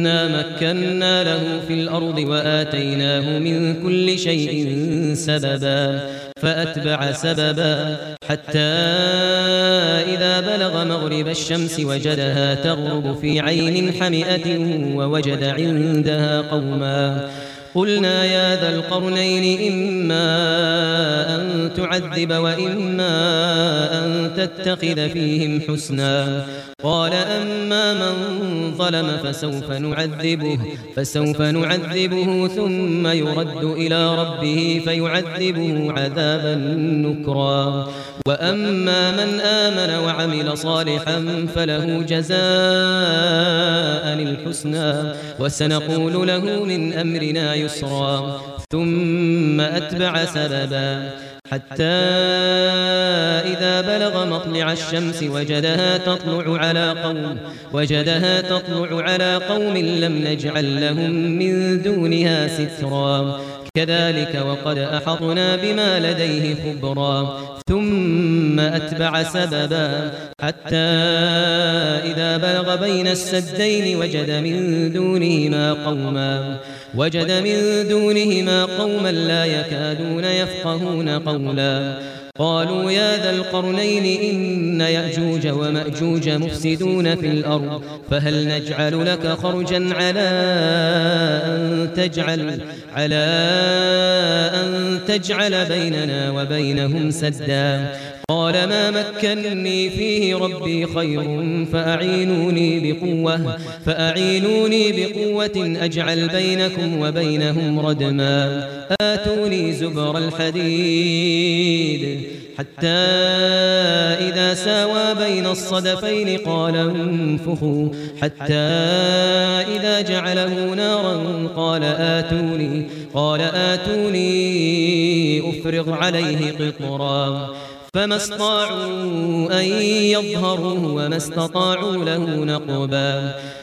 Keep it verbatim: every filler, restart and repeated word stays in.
إنا مكنا له في الأرض وآتيناه من كل شيء سببا فأتبع سببا حتى إذا بلغ مغرب الشمس وجدها تغرب في عين حمئة ووجد عندها قوما قلنا يا ذا القرنين إما أن تعذب وإما أن تتخذ فيهم حسنا قال أما من ظلم فسوف نعذبه فسوف نعذبه ثم يرد إلى ربه فيعذبه عذابا نكرا وأما من آمن وعمل صالحا فله جزاء الحسنى وسنقول له من أمرنا يسرا ثم أتبع سببا حتى إذا بلغ مطلع الشمس وجدها تطلع على قوم وجدها تطلع على قوم لم نجعل لهم من دونها سترا كذلك وقد أحطنا بما لديه خبرا ثم أتبع سببا حتى إذا بلغ بين السدين وجد من دونهما قوما وجد من دونهما قوما لا يكادون يفقهون قولا قالوا يا ذا القرنين إن يأجوج ومأجوج مفسدون في الأرض فهل نجعل لك خرجا على أن تجعل على أن تجعل بيننا وبينهم سدا قال ما مكنني فيه ربي خير فأعينوني بقوة فأعينوني بقوة أجعل بينكم وبينهم ردما آتوني زبر الحديد حتى إذا ساوى بين الصدفين قال انفخوا حتى إذا جعله نارا قال آتوني قال آتوني أفرغ عليه قطرا فما استطاعوا أن يظهروه وما استطاعوا له نقبا